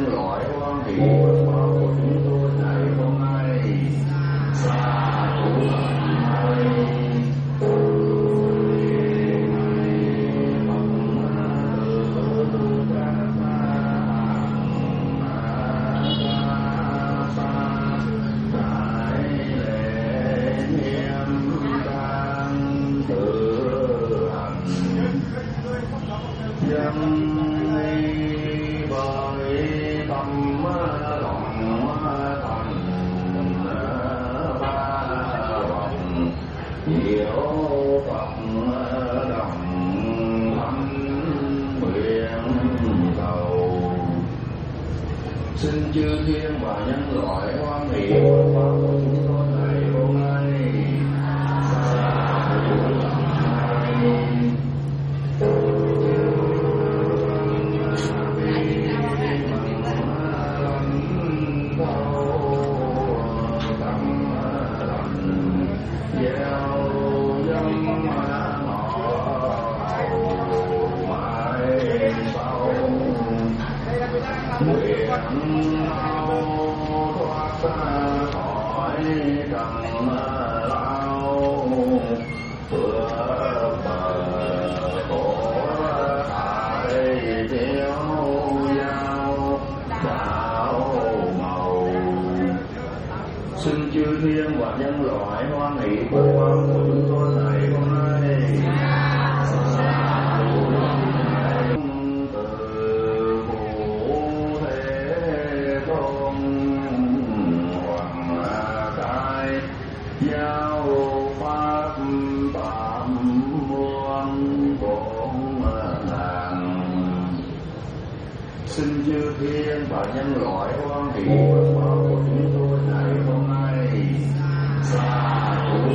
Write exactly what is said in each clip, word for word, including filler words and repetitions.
nhân loại hoan hỷ phước báo của chúng tôi ngày hôm nay. Sa thủ xin chư thiên và nhân loại hoan hỷ phước báo của chúng tôi ngày hôm nay. Xin chư thiên và nhân loại hoan hỷ phước báo của chúng tôi ngày hôm nay. Từ phụ thế tôn hoàng khai giáo pháp tạm muôn bổn ngàn. Xin chư thiên và nhân loại hoan hỷ phước báo của chúng tôi ngày hôm nay. Sa thủ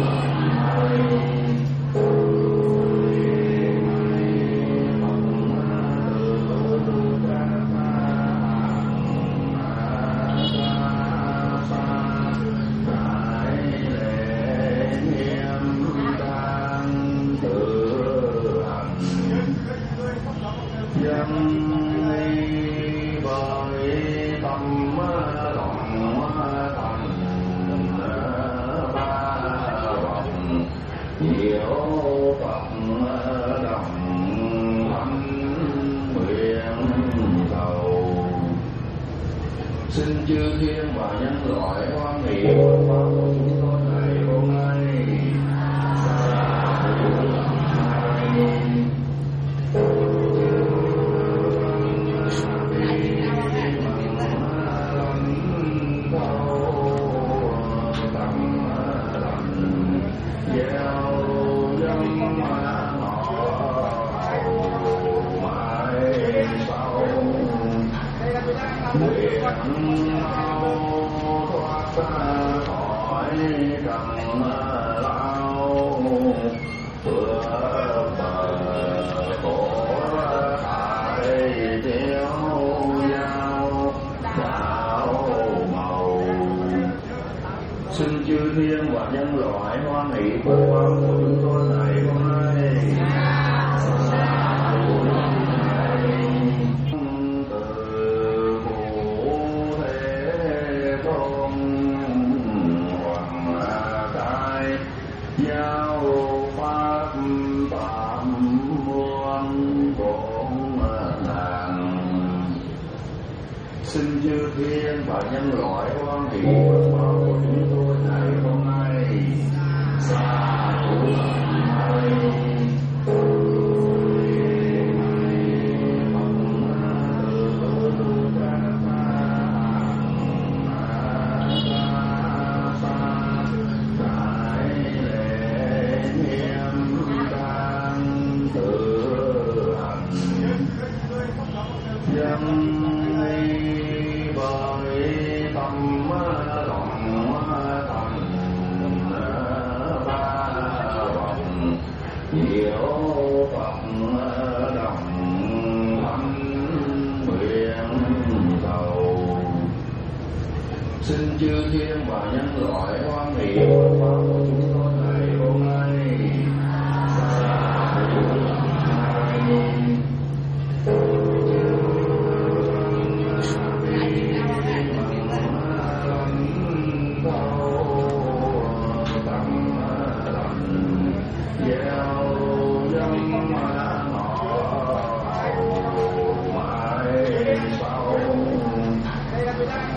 xin chư thiên và nhân loại hoan hỷ phước báo của chúng tôi ngày hôm nay. Xin chư thiên và nhân loại hoan hỷ phước báo của chúng tôi ngày hôm nay. Từ phụ thế tôn hoàng khai giáo pháp tạm muôn bổn ngàn. Xin chư thiên và nhân loại hoan hỷ phước báo của chúng tôi ngày hôm nay. Sa thủ xin chư thiên và nhân loại hoan hỷ phước báo của chúng tôi ngày hôm nay. Sa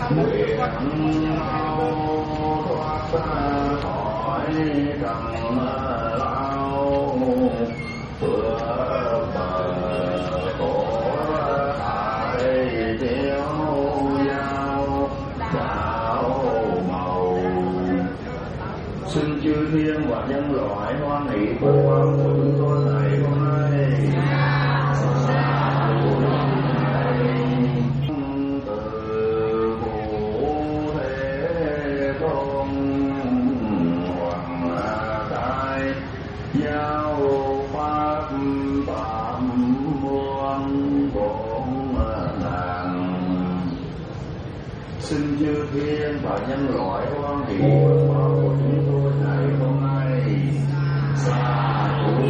nguyện mau thoát khỏi trần lao phước bờ khổ hại tiêu giao đạo màu. Xin chư thiên và nhân loại hoan hỷ phước báo của chúng tôi ngày hôm nay. Xin chư thiên và nhân loại hoan hỷ phước báo của chúng tôi ngày hôm nay. Sa thú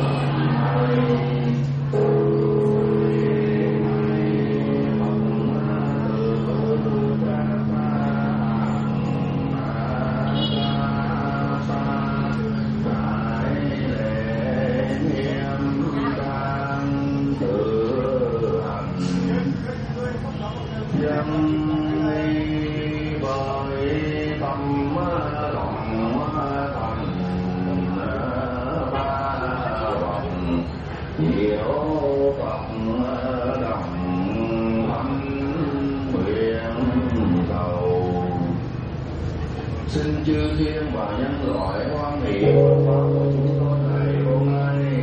xin chư thiên và nhân loại hoan hỷ phước báo của chúng tôi ngày hôm nay.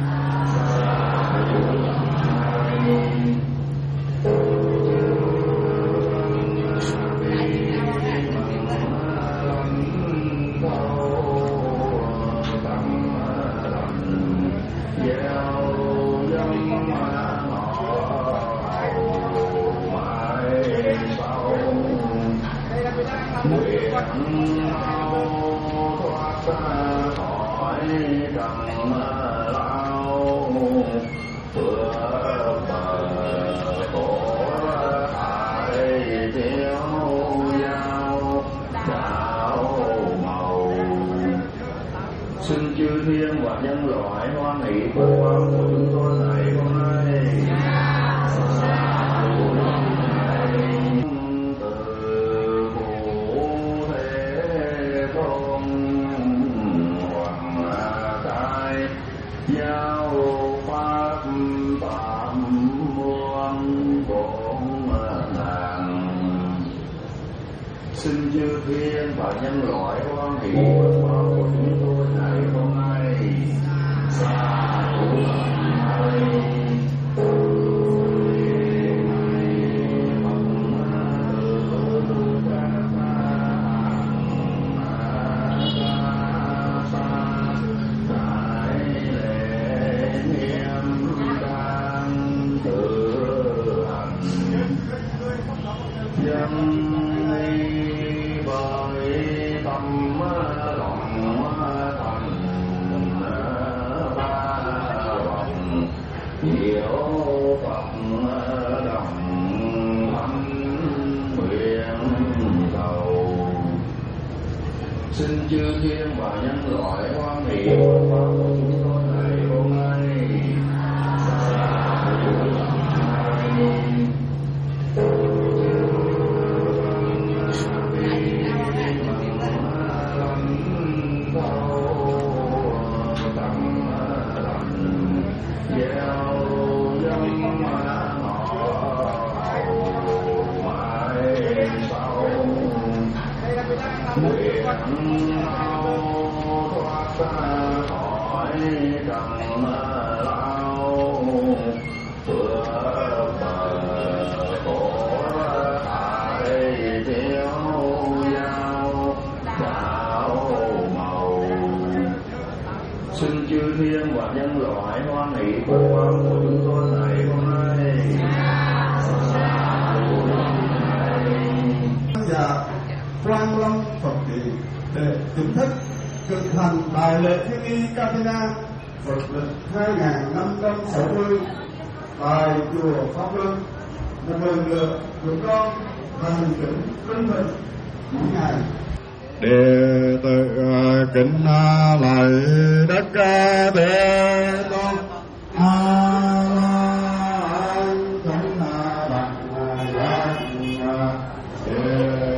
Nguyện mau thoát khỏi trần lao phước bờ khổ hại tiêu giao đạo màu. Xin chư thiên và nhân loại hoan hỷ phước báo của chúng tôi ngày hôm nay. Giáo pháp phạm muôn bổn ngàn. Xin chư thiên và nhân loại hoan hỷ phước báo của chúng tôi ngày hôm nay. Sa thú xin chư thiên và nhân loại hoan hỷ phước báo của chúng tôi ngày hôm nay. Nguyện mau thoát khỏi trần lao phước bờ khổ hại tiêu giao đạo màu. Xin chư thiên và nhân loại hoan hỷ phước báo của chúng tôi ngày hôm nay. Quang Long Phật Điện để chính thức thực hành đại lễ thiên y Katina Phật lịch hai nghìn năm trăm sáu mươi tại chùa Pháp Luân. Một lần nữa chúng con thành kính kính mừng mỗi ngày. Đệ tử kính lạy Đức Thế Tôn. A La Hán Thánh Đặng Giác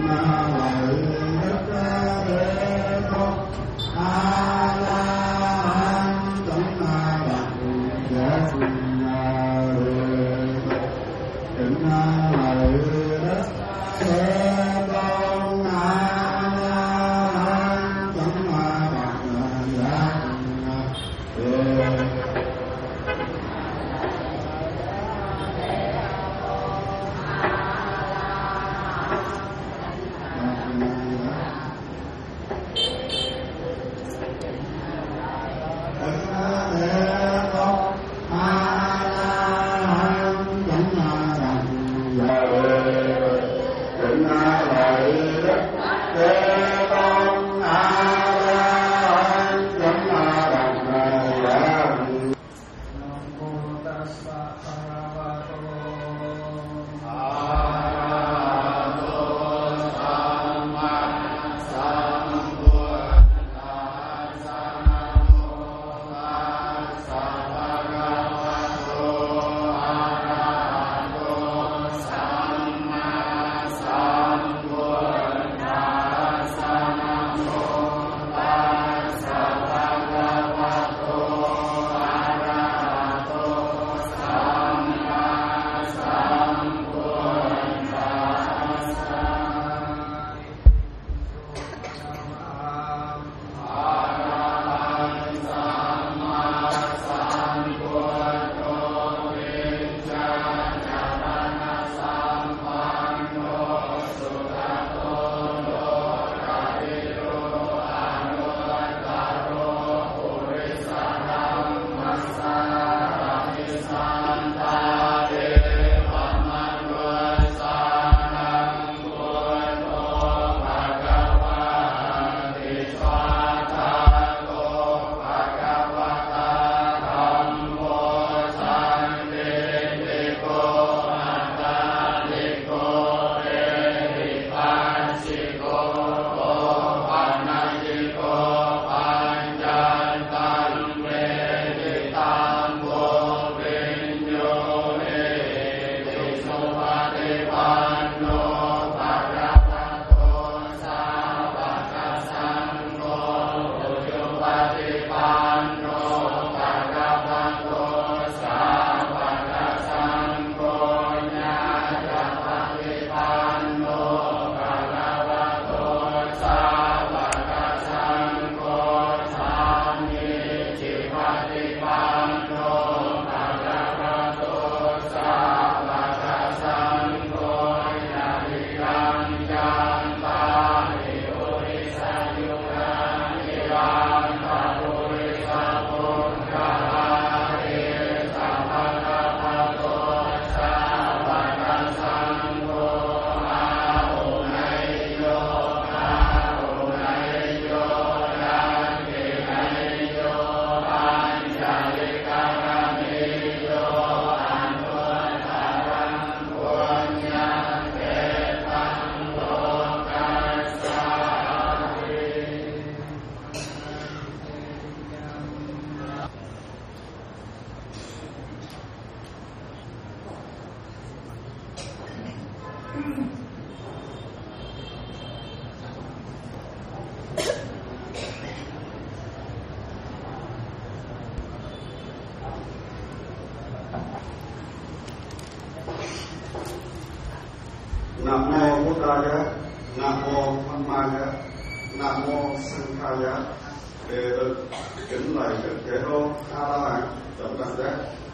Nam mô Buddhaya, Nam mô Dhammaya, Nam mô Sanghaya. Đệ tử kính lạy Đức Thế Tôn A La Hán Tổng Đàn Giác.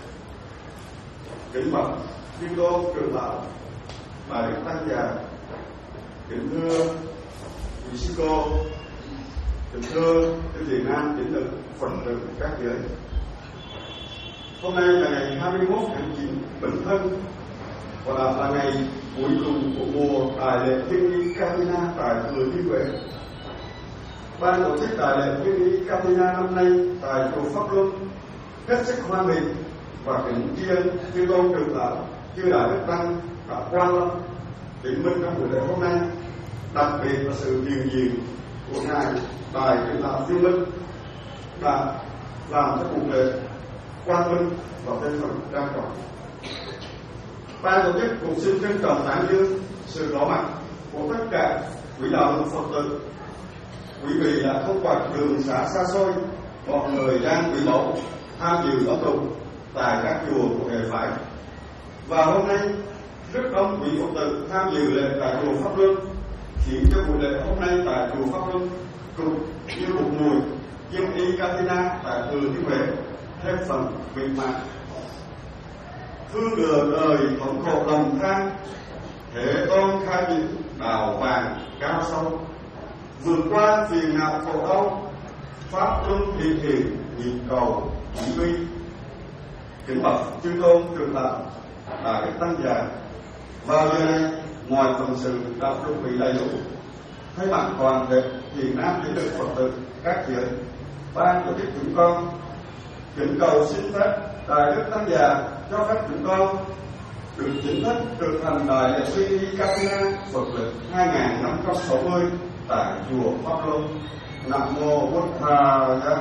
Kính bạch Thiên Tôn Trường Lão, Đại Đức Tăng Già, kính thưa quý sư cô, kính thưa quý vị nam tín nữ Phật tử các giới. Hôm nay là ngày hai mươi mốt tháng chín Bính Thân, và là ngày cuối cùng của mùa đại lễ Thiên Y Katina tại Thừa Thiên Huế. Ban tổ chức đại lễ Thiên Y Katina năm nay tại chùa Pháp Luân hết sức hoan nghênh và kính tri ân Chư Tôn Trưởng Lão, Chư Đại Đức Tăng đã quan lâm đến minh trong buổi lễ hôm nay, đặc biệt là sự hiện diện của ngài Đại Trưởng Lão Dương Minh đã làm cho cuộc lễ quang minh và tên phần trang trọng. Ban tổ chức cũng xin trân trọng tán dương sự có mặt của tất cả quý đạo hữu Phật tử. Quý vị đã không quản đường xá xa xôi, một người đang quý mẫu tham dự giáo dục tại các chùa của hệ phái. Và hôm nay rất đông quý Phật tử tham dự lễ tại chùa Pháp Luân, khiến cho buổi lễ hôm nay tại chùa Pháp Luân cũng như một mùi dân y Katina tại Thừa Thiên Huế thêm phần viên mãn. Thương lừa đời thống khổ lòng than, Thế Tôn khai những đạo vàng cao sâu, vượt qua phiền não khổ đau, pháp luân hiện hiện nhịp cầu chỉ huy. Kính bạch chư tôn trưởng lão đại đức tăng già, vào giờ này ngoài phần sự đã chuẩn bị đầy đủ, thay mặt toàn thể thiền nam tín đức Phật tử các giới, ban tổ chức chúng con kính cầu xin phép đại đức tăng già cho phép chúng con được chính thức thực hành đại lễ quy y Katina Phật lịch hai nghìn năm trăm sáu mươi tại chùa Pháp Luân. Nam mô Bổn Thà Giá.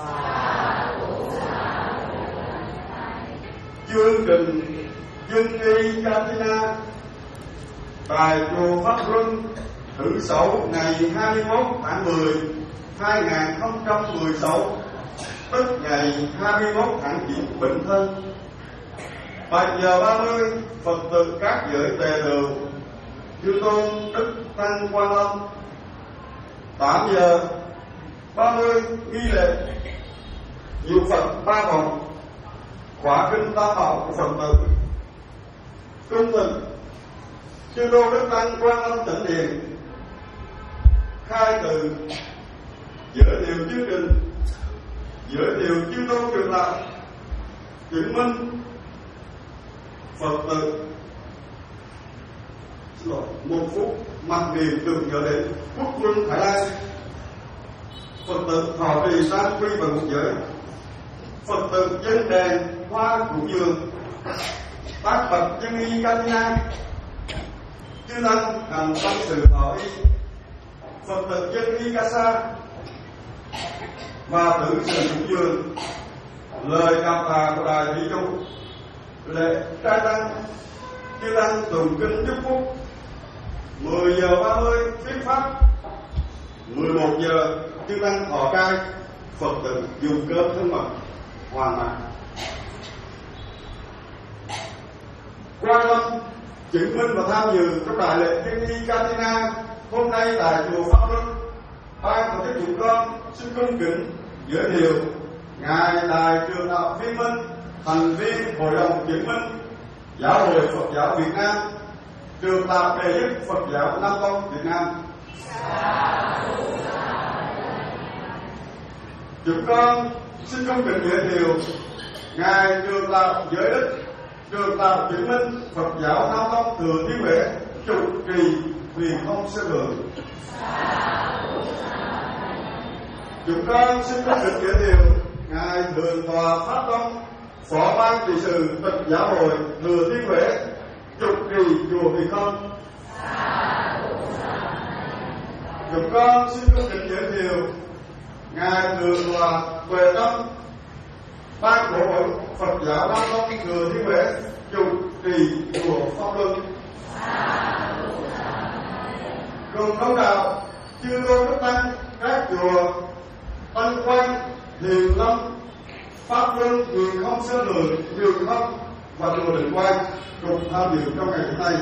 Chương trình dân y Katina tại chùa Pháp Luân thứ sáu ngày hai mươi mốt tháng mười hai nghìn không trăm mười sáu, tức ngày hai mươi mốt tháng chín Bính Thân. bảy giờ ba mươi Phật tử các giới tề rượu chư tôn Đức Tăng Quan Âm. tám giờ ba mươi nghi lễ diệu Phật ba vòng, khóa kinh tam bảo của Phật tử. Cung thỉnh chư tôn Đức Tăng Quan Âm Tịnh Điện khai từ giới thiệu chương trình, giới thiệu chư tôn trưởng lão, chứng minh Phật tử một phút mặc niệm tưởng nhớ đến quốc vương Thái Lan. Phật tử thọ trì tam quy và ngũ giới. Phật tử dân đèn hoa củ dường, tác bậc dân y Katina, chư tăng hành tâm sự thọ y. Phật tử dân y Kasa và tự sự củ dường, lời cảm tạ của đại thí chủ. Lễ trai tăng chư tăng tụng kinh chúc phúc. Mười giờ ba mươi thuyết pháp. Mười một giờ chư tăng thọ trai, Phật tử dùng cơm thân mật hoàn mãn. Quan Âm chứng minh và tham dự trong đại lễ dân y Katina hôm nay tại chùa Pháp Luân. Ban tổ chức chúng con xin cung kính giới thiệu ngài đại trưởng lão Viên Minh, thành viên hội đồng chứng minh Giáo hội Phật giáo Việt Nam, trường tạo đệ nhất Phật giáo Nam Tông Việt Nam. Chúng con xin cung kính giới thiệu ngài trường tạo giới đức, trường tạo chứng minh Phật giáo Nam Tông Thừa Thiên Huế, chủ trì huyền không sơ đường. Chúng con xin cung kính giới thiệu ngài thượng tọa Pháp Tông, phó ban trị sự Phật giáo hội Thừa Thiên Huế, chủ trì chùa Huyền Không. Chúng con xin cung kính giới thiệu ngài thượng tọa Huệ Tâm, ban của hội Phật giáo Nam Tông Thừa Thiên Huế, chủ trì chùa Pháp Luân. Cùng đông đạo chư tôn đức tăng các chùa Tân Quang, Thiền Lâm, Pháp Luân, Huyền Không Sơ Lượng, Huyền Không và chùa Định Quang cùng tham dự trong ngày hôm nay.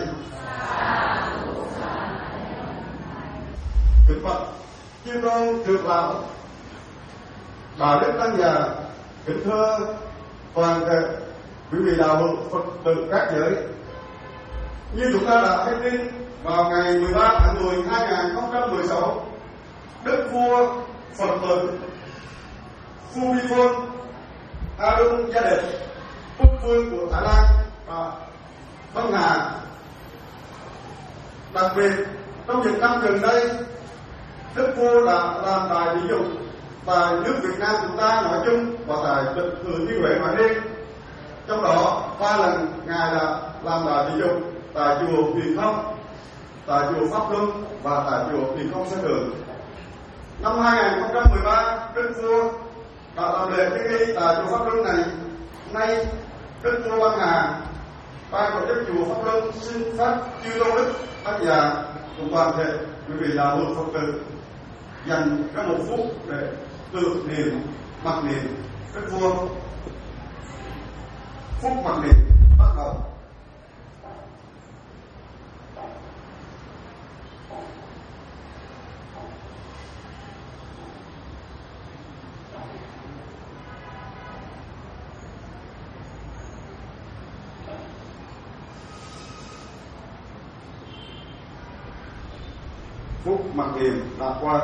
Kính bạch chư tôn trưởng lão, đại đức tăng già, kính thưa toàn thể quý vị đạo hữu Phật tử các giới. Như chúng ta đã thấy tin, vào ngày mười ba tháng mười hai nghìn không trăm mười sáu, Đức vua Phật tử Phumifol Adung Gia Định, quốc vương của Thái Lan và Bắc Hà. Đặc biệt trong những năm gần đây, Đức vua đã làm đại ví dụ tại nước Việt Nam chúng ta nói chung và tại Thừa Thiên Huế nói riêng. Trong đó ba lần ngài đã làm đại ví dụ tại chùa Huyền Không, tại chùa Pháp Luân và tại chùa Huyền Không Sơn Đường. Năm hai nghìn không trăm mười ba, Đức vua đã làm lễ tế nghi tại chùa Pháp Luân này. Nay Đức vua Bắc Hà, ban tổ chức chùa Pháp Luân xin phép chư tôn đức tăng già Cùng toàn thể quý vị đạo hữu Phật tử dành các một phút để tự niệm mặc niệm Đức Vua. Phút mặc niệm bắt đầu. Phút mặc niệm đã qua.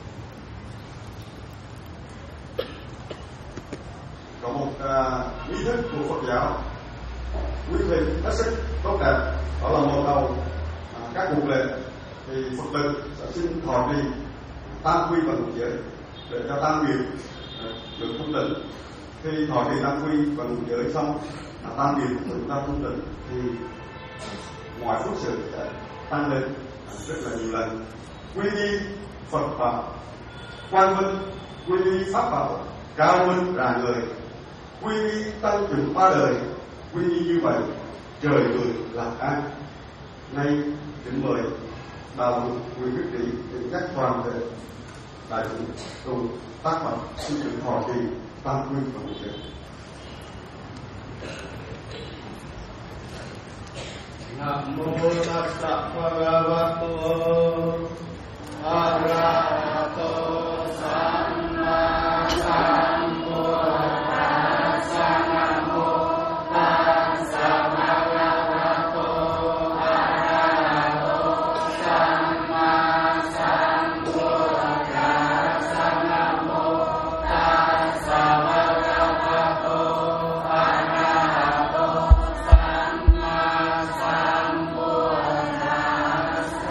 Có một uh, ý thức của Phật giáo quý vị hết sức tốt đẹp, đó là một đầu uh, các cuộc lệ thì Phật tử sẽ xin thọ trì tam quy và ngũ giới để cho tam nghiệp uh, được thông tịnh. Khi thọ trì tam quy và ngũ giới xong, uh, tam nghiệp của chúng ta thông tịnh thì uh, mọi phước sự sẽ tăng lên uh, rất là nhiều lần. Quy y Phật bảo quang minh, quy y pháp bảo cao minh rạng ngời, quy y tăng trưởng ba đời, quy y như vậy trời người lạc an. Nay kính mời đạo hữu quý quý vị dẫn dắt toàn thể đại chúng cùng tác phẩm xin được thọ trì tam quy và ngũ giới. Nam mô Tassa Bhagavato Arahato Samma Sambuddhassa. Nam mô Tassa Bhagavato Arahato Samma Sambuddhassa. Nam mô Tassa Bhagavato Arahato Samma Sambuddhassa.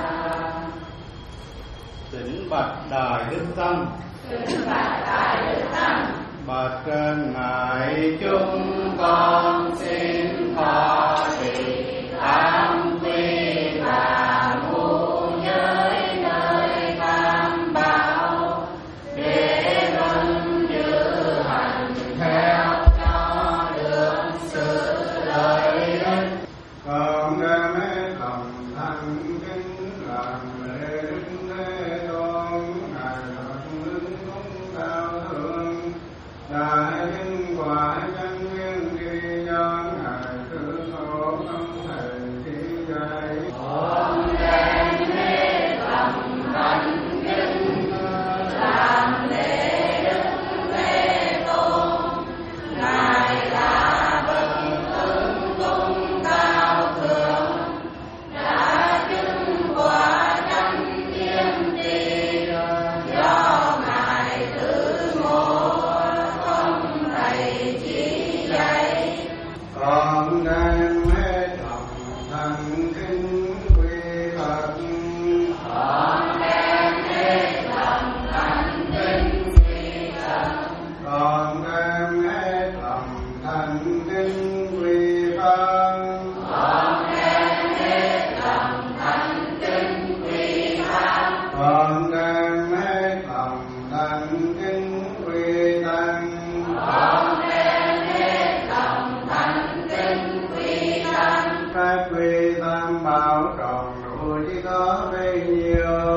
Kính bạch Đại Đức Tăng, kính bạch Đại Đức Tăng, bạch trên ngài chúng con xin thọ trì tam quy và ngũ giới nơi tam bảo để luân giữ hành theo cho được sự lợi ích. Con đem hết lòng thành kính làm lễ đức Thế Tôn, ngài thật linh cúng cao thượng, đại nhân quả chân nguyên đi nhân, ngài tự khổ không thể chỉ dạy. Con đem hết lòng thành kính làm lễ đức Thế Tôn, ngài là bậc ứng cung cao thượng, đã chứng quả chánh tiên tri, do ngài tự ngộ không thầy chỉ dạy. Con đem hết lòng thành kính quy Phật. Con đem hết lòng thành kính quy Phật. Con đem hết lòng thành kính quy Phật. Con đem hết lòng thành kính quy Pháp. Con đem hết lòng thành kính quy Tăng. Con đem hết lòng thành kính quy Tăng. Các quy Tam bảo tròn đủ chỉ có bấy nhiêu.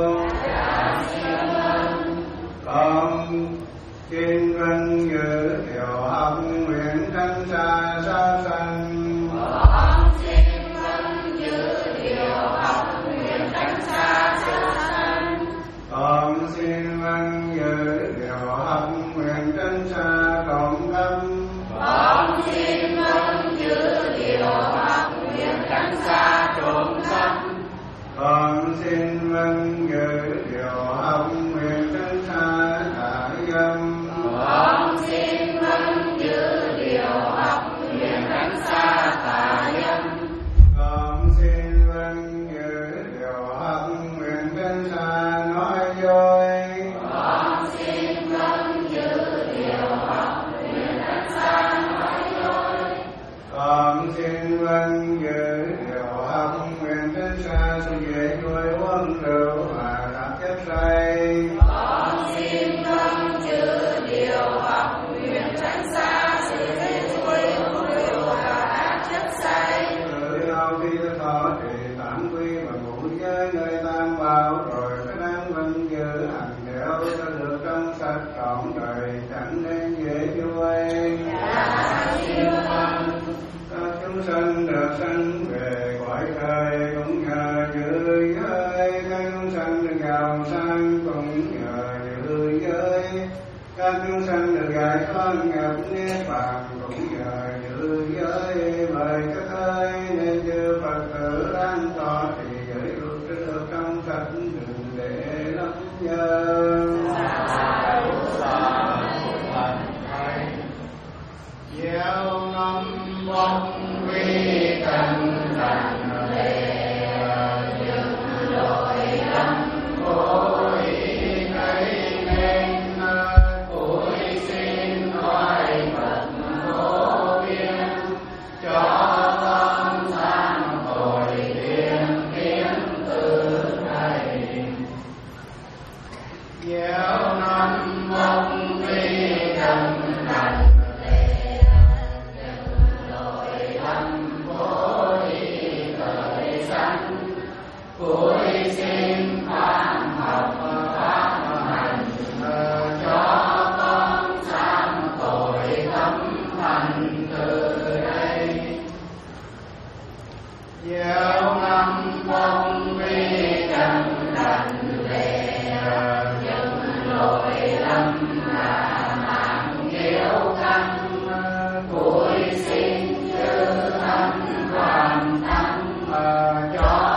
Con xin vâng giữ điều học nguyện tránh xa sát sanh. Con xin vâng giữ điều học nguyện tránh xa sát sanh. Con xin vâng giữ điều học nguyện tránh xa trộm cắp. Con xin vâng giữ điều học nguyện tránh xa trộm cắp. Con xin vâng giữ điều học nguyện tránh xa tà dâm. Con xin vâng giữ điều học nguyện tránh xa tà dâm. Con xin vâng giữ điều học nguyện tránh xa nói dối. Con xin vâng giữ điều học nguyện tránh xa nói dối. Con xin vâng giữ điều học nguyện tránh xa sự dễ nuôi uống rượu và đặt chất say. Con xin vâng giữ điều học nguyện tránh xa sự dễ nuôi uống rượu và ác chất say. Từ lâu khi thọ trì tam quy và ngũ giới nơi tam chúng sanh được giải thoát nhập niết bàn cũng nhờ dự giới mời các ơi, nên chư Phật tử đang tỏ thì giới luật được trong sạch đừng để lắm nhờ. Gieo năm bóng vi cần thành lệ những lỗi lầm cối gây nên cối xin hỏi Phật vô biên cho con sang tội tiên kiến từ này. Gieo năm bóng vi cần thành cối xin khoan học pháp hành cho con sang tội tâm thành từ đây. Gieo năm bông vi cần đành lệ những lỗi lầm là mạng yêu căn. Cối xin chư thân hoàn tăng cho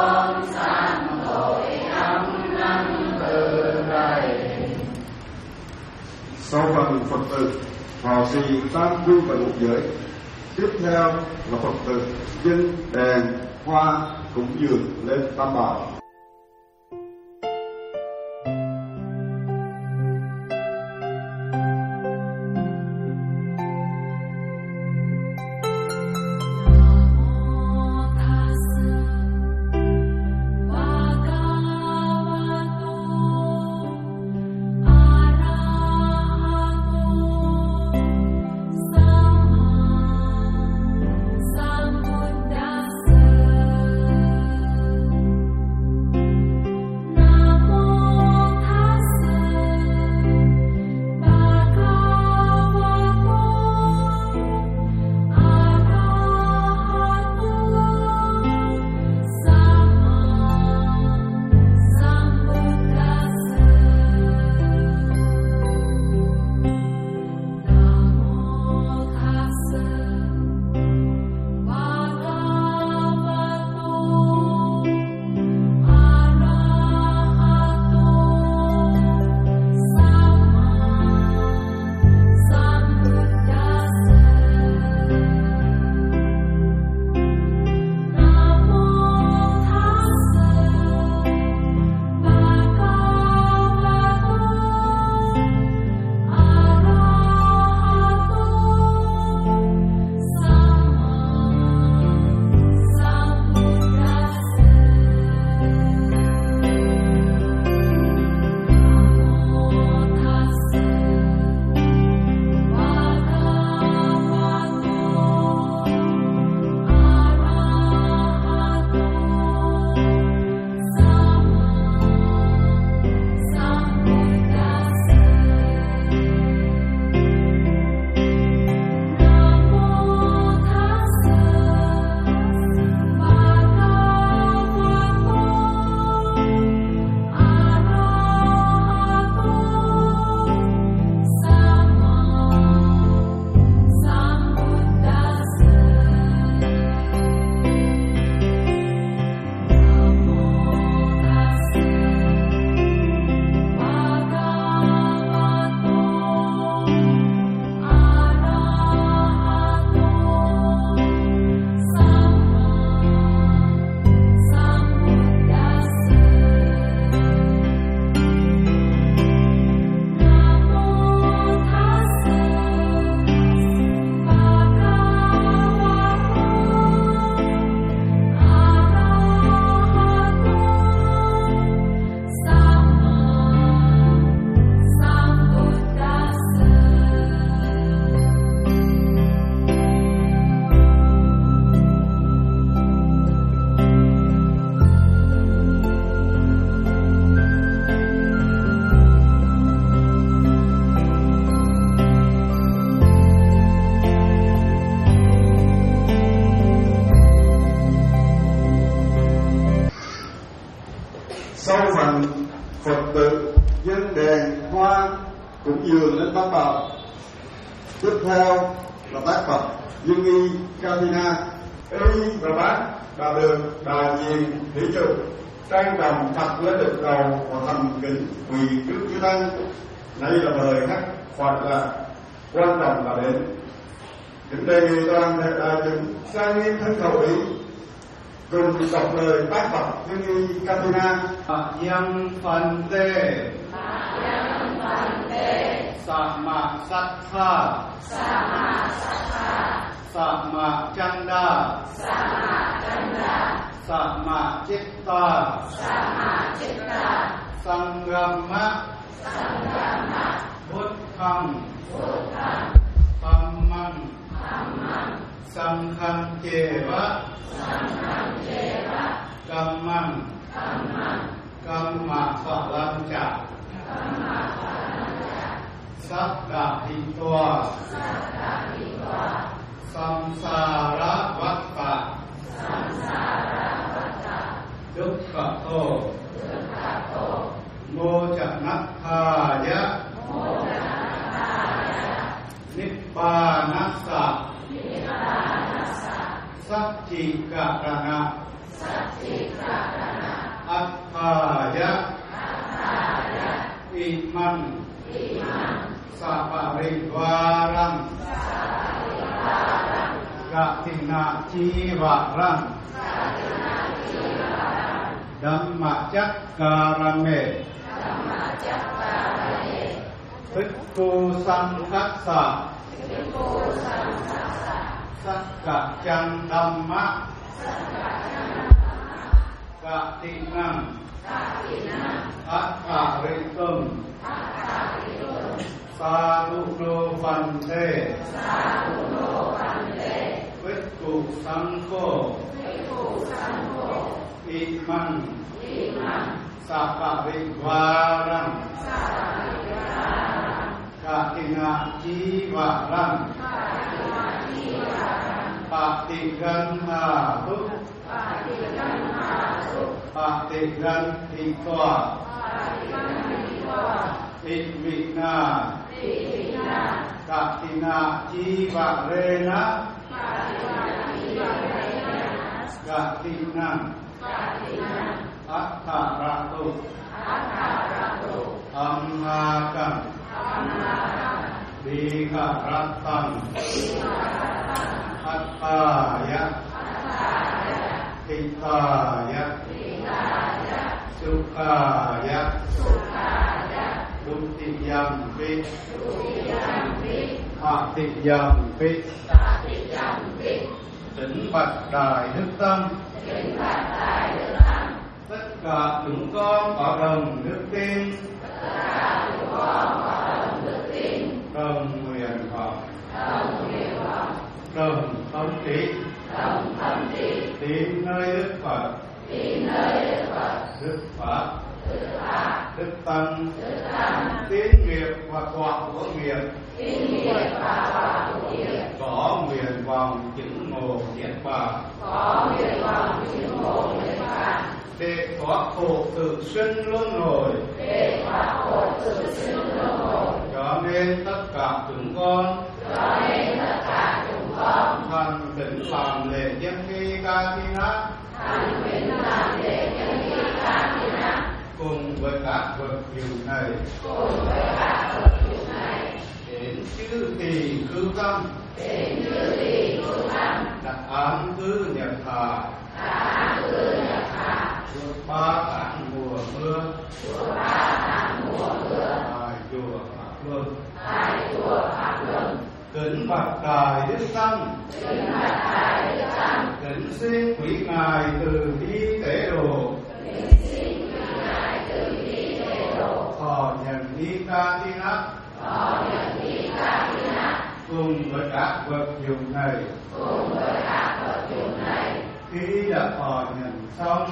sau phần Phật tử họ trì tam quy và ngũ giới. Tiếp theo là Phật tử dâng đèn hoa cúng dường lên Tam Bảo. cũng dường lên Tam Bảo. Tiếp theo là tác phẩm Dương Y Katina, y và bác đã được đại diện thủy chủ trang trọng đặt lên đỉnh đầu và thành kính quỳ trước chư tăng. Đây là thời khắc phải là quan trọng đã đến. Kính đề nghị toàn thể đại chúng sang nghiêm thân khẩu ý cùng đọc lời tác phẩm Dương Y Katina. Yang phần tê Sama Sattha Sama Chanda Sama Chitta Sangamma Buddham Dhammam Sangham Cheva Kammam Kamma Phalam Cha Sakkha Hitva Samsara Vatta Dukkha To Mojanatthaya Nibbanassa Satchikarana Atthaya Iman Saparivvaram Gatina Chivaram Dhammacakkarame Bhikkhu Sanghassa Sakkacang Dhamma Gatinam Akkaritum Sadhuno Bante Bhikkhu Sangho Iman Saparivvaram Gatina Chivaram Patiganha Thúc Patigan Hikwa Itmina Gatina Chivarena Gatinam Atharatu Amhakam Dikaratam Attaya Hithaya Sukhaya Duttiyampi Atiyampi Thỉnh bạch Đại Đức Tâm, tất cả chúng con có đồng đức tin, đồng nguyện vọng, đồng tâm trí, tín nơi Đức Phật, Đức Pháp, Đức Tăng, tín nghiệp và quả của nghiệp, có nguyện vọng chứng ngộ niết bàn, để thoát khổ tự sinh luân hồi. Cho nên tất cả chúng con thành kính làm lễ nhân khi ca thi nát, cùng với các vật dụng này đến chư tỳ khư tâm, đặt án cư nhật hà, suốt ba tháng mùa mưa, tại chùa Pháp Luân. Kính bạch Đại Đức Tăng, kính xin quý ngài từ bi tế độ, thọ nhận y ca thi nát, cùng với các vật dụng này, khi đã thọ nhận xong,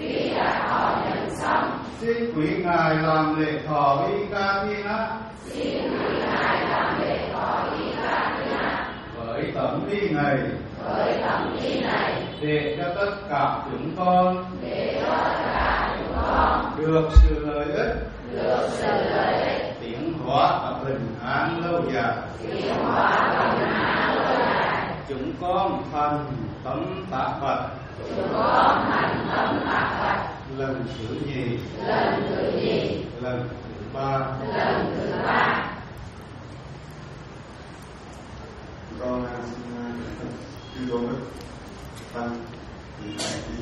xin quý ngài làm lễ thọ y ca thi nát, với tấm ly này, để cho tất cả chúng con được sự lợi ích, tiến hóa tập hành tấm tạ Phật. Chúng con hành tấm tạ Phật. Lần thứ nhì. Lần thứ nhì. Lần thứ ba. Lần thứ ba. Con xin chư tôn đức tăng thì đại trí.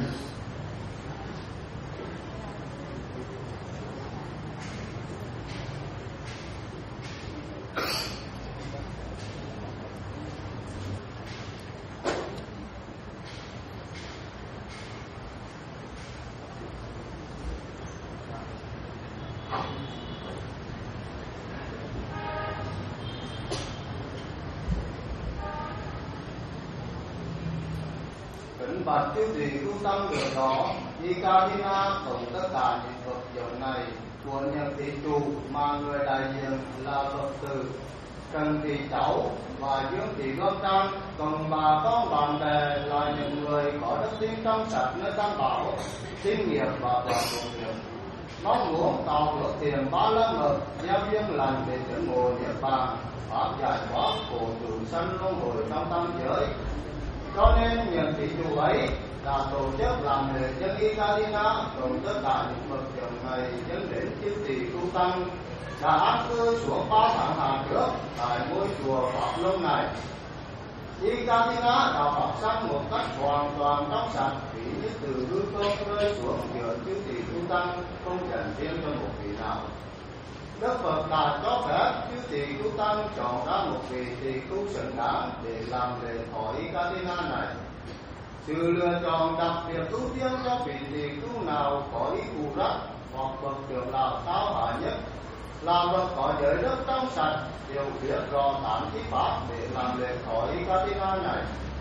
Kính bạch chư vị cứu tăng được đó, Di Ca Di Na cùng tất cả những vật dụng này của những thị chủ mà người đại diện là Phật tử Trần Thị Cháu và Dương Thị Gương Trang cùng bà con bạn bè là những người có đức tin trong sạch nơi tam bảo, tín nghiệp và toàn bộ nghiệp. Mong muốn tạo được tiền ba lần mực, gieo duyên lành để chứng ngộ niết bàn, pháp giải thoát khổ chủ sanh luân hồi trong tam giới. Cho nên những thị chủ ấy đã tổ chức làm lễ dân y ca đi na cùng tất cả những vật dụng này dân đến chư tỷ tu tăng đã an cư xuống ba tháng hàng trước tại ngôi chùa Pháp Luân này. Y ca đi na đã phát sanh một cách hoàn toàn trong sạch, vì như từ hư không rơi xuống giữa chư tỷ tu tăng, không dành riêng cho một vị nào. Đức Phật đã cho phép chư tỷ tu tăng chọn ra một vị tỷ tu xứng đáng để làm lễ thọ y ca đi na này. Sự lựa chọn đặc biệt ưu tiên cho vị tỷ tu nào có ý phù đắc hoặc bậc trưởng lão cao hạ nhất, là bậc có giới đức trong sạch, đều biết rõ tám chí pháp để làm lễ thọ y ca đi na này.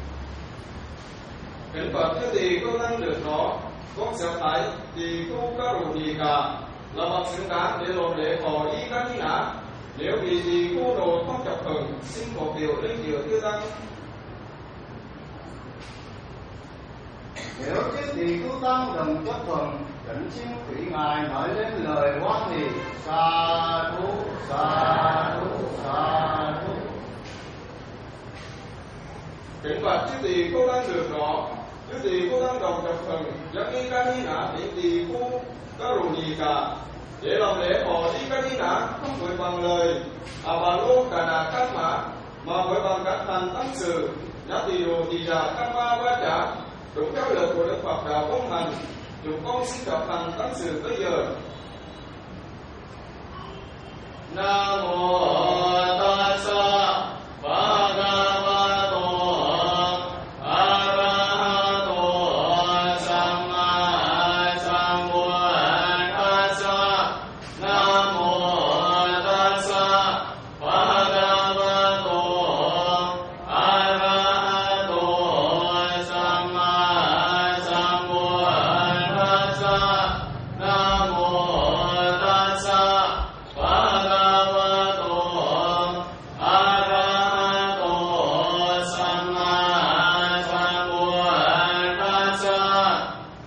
Kính bạch chư tỷ tu tăng được đó, con sẽ thấy tỷ tu ca rù nhì cả là bậc xứng đáng để làm lễ thọ y ca đi na. Nếu vì tỷ tu đồ không chọc hưởng, xin một điều lên điều tiêu tăng. Nếu chư tỷ tu tăng đồng chấp thuận, kính xin quý ngài nói lên lời hoan hỷ. Sa thú, sa thú, sa thú. Kính bạch chư tỷ tu tăng được đó, chư tỷ tu tăng đồng chọc hưởng, dẫn y ca đi na đến tỷ tu ca rù nhì cả để làm lễ thọ y ca đi na không phải bằng lời à bà lô cả nà các mã mà phải bằng các hành tâm sự nhắc tỷ đồ tỷ giả các ma ba trả đúng theo lời của Đức Phật đã công hành. Chúng con xin đọc hành tâm sự bây giờ. Nam mô Tassa Bhagavato Arahato Samma Sambuddhassa. Nam mô Tassa Bhagavato Arahato Samma Sambuddhassa. Nam mô Tassa Bhagavato Arahato Samma Sambuddhassa.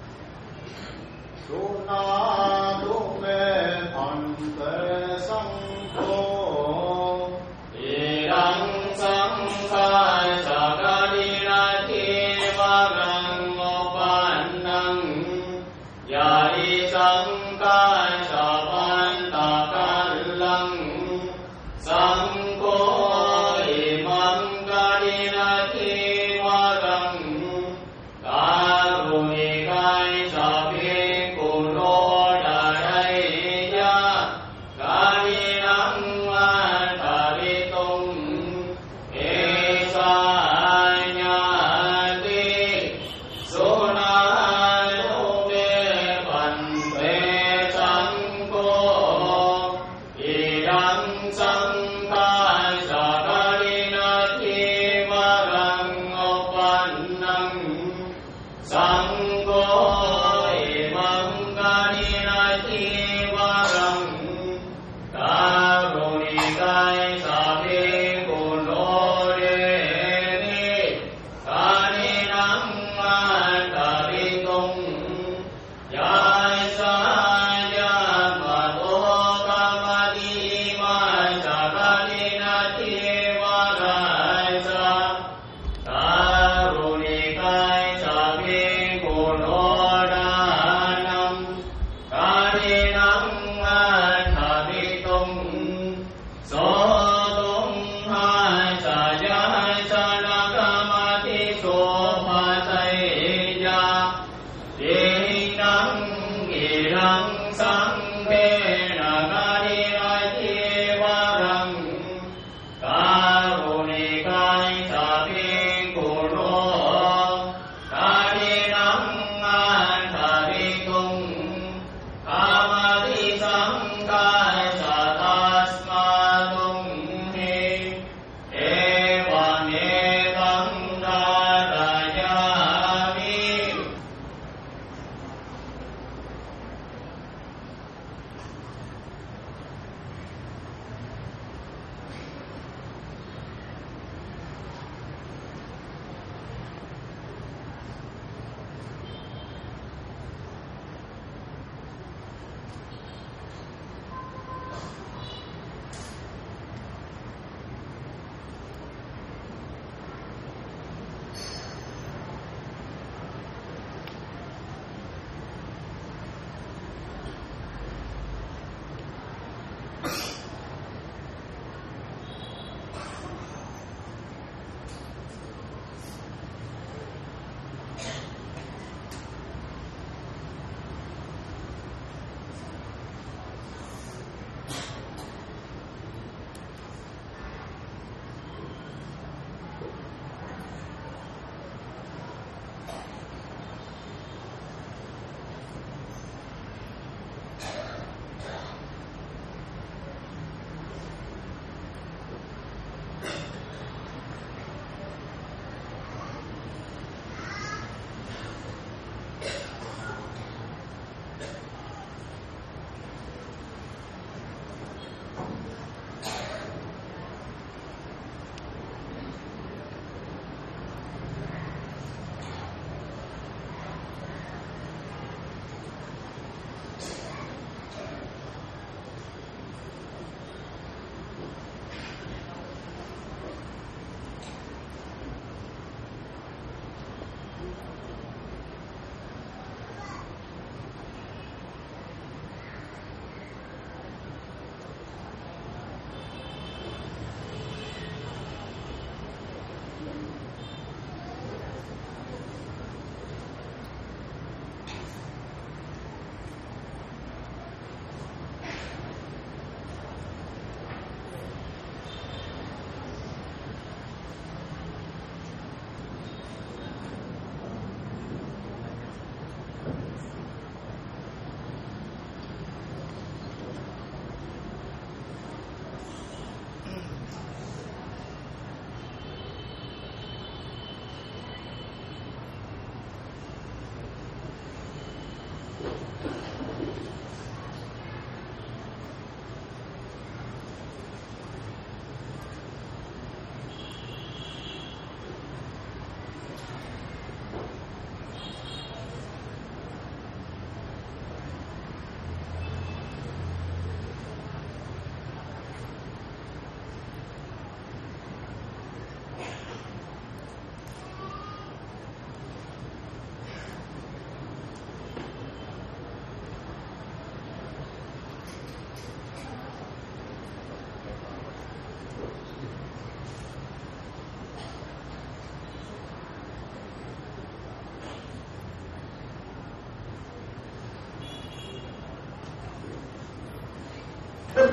Suna Dume Phante Sangho Idang Samkhai Sagadinati Varang Opannang Yai Samkhai Savantakallang Sangko Imam Gadinati Varang Karunikai Sabi Kuno Daraya Gadinang Antaritung Esanyati Sunayume Pante Sangko Idang Samkhai Sagadinati Varang Opannang Sangko Imam Gadinati Varang Karunikai Sabi Kuno Deni Gadinang Antaritung Yai Saja Mato Kamati Imai Sagadinati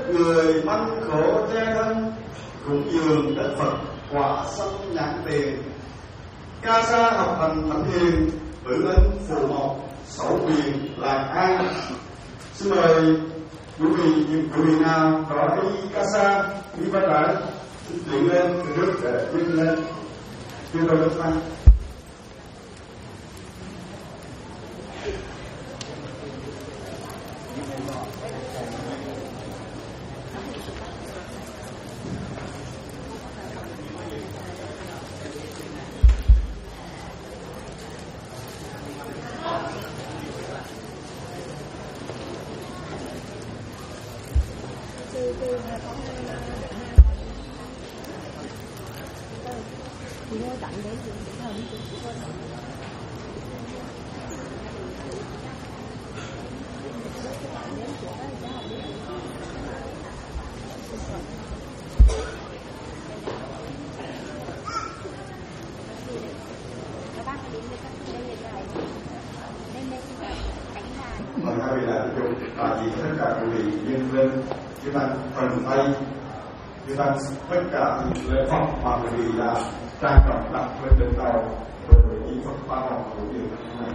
người manh khổ che thân, cúng dường đất Phật quả sông nhãn tiền. Ca sa học hành thánh hiền, hưởng ân phù mộc, sáu quyền lạc an. Xin mời quý vị, những quý vị nào có đi ca sa, đi bắt đá, xin chuyển lên từ nước để chuyển lên. Xin mời Đức Anh. Mời hai vị đại biểu đại diện tất cả quý vị nhân lên chúng ta phần tay, chúng ta tất cả lễ phẩm mà quý vị đã trang trọng đặt lên đỉnh đầu đối với ý Phật ba lòng của điều này.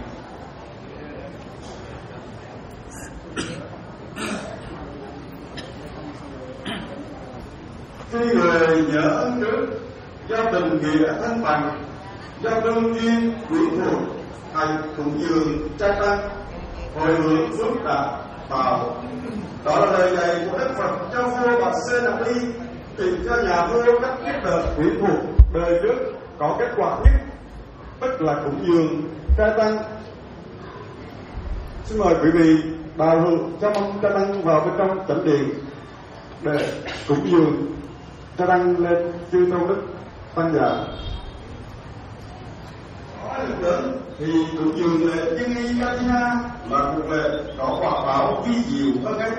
Khi người nhớ ơn trước, do tình nghĩa thân bằng, do đương duyên quyến thuộc, hay cúng dường trai tăng, hồi hướng phước đạo vào. Đó là lời dạy của Đức Phật cho vua Bà Sê Nạp Ly, tìm cho nhà vua cách kết đợt quyến thuộc đời trước có kết quả nhất, tức là cúng dường trai tăng. Xin mời quý vị đào hương cho mong trai tăng vào bên trong chánh điện để cúng dường trai tăng lên chư tôn đức tăng giả. Có lực lớn thì cúng dường lễ dân y Katina là một lễ có quả báo vi diệu hơn ấy.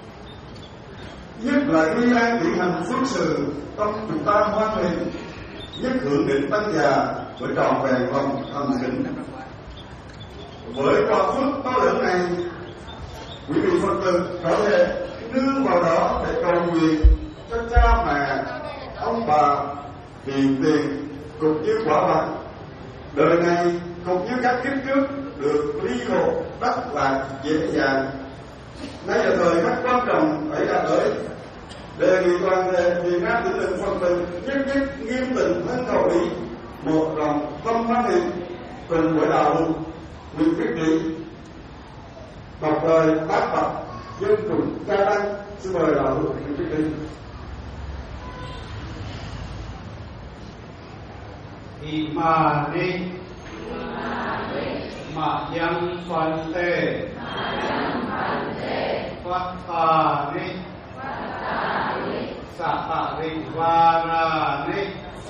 Nhất là khi đang tiến hành phước sự, tâm chúng ta hoan hỷ, nhất hưởng đến tăng già với tròn vẹn lòng thành kính. Với quả phước to lớn này, quý vị Phật tử có thể nương vào đó để cầu nguyện cho cha mẹ, ông bà, hiền tiền cũng như quả lạc đời này cũng như các kiếp trước được ly khổ đắc lạc dễ dàng. Nay là thời khắc quan trọng phải đạt tới. Đề nghị toàn thể Việt Nam Tỉnh Lực Phật tử nhất nhất nghiêm tịnh thân khẩu ý, một lòng tâm hoan hỷ, cùng với đạo hữu nguyện quyết trị đọc lời tác Phật dân cùng ca tăng. Xin mời đạo hữu nguyện quyết trị. Imani Mayang Phante Vattani Saparivārani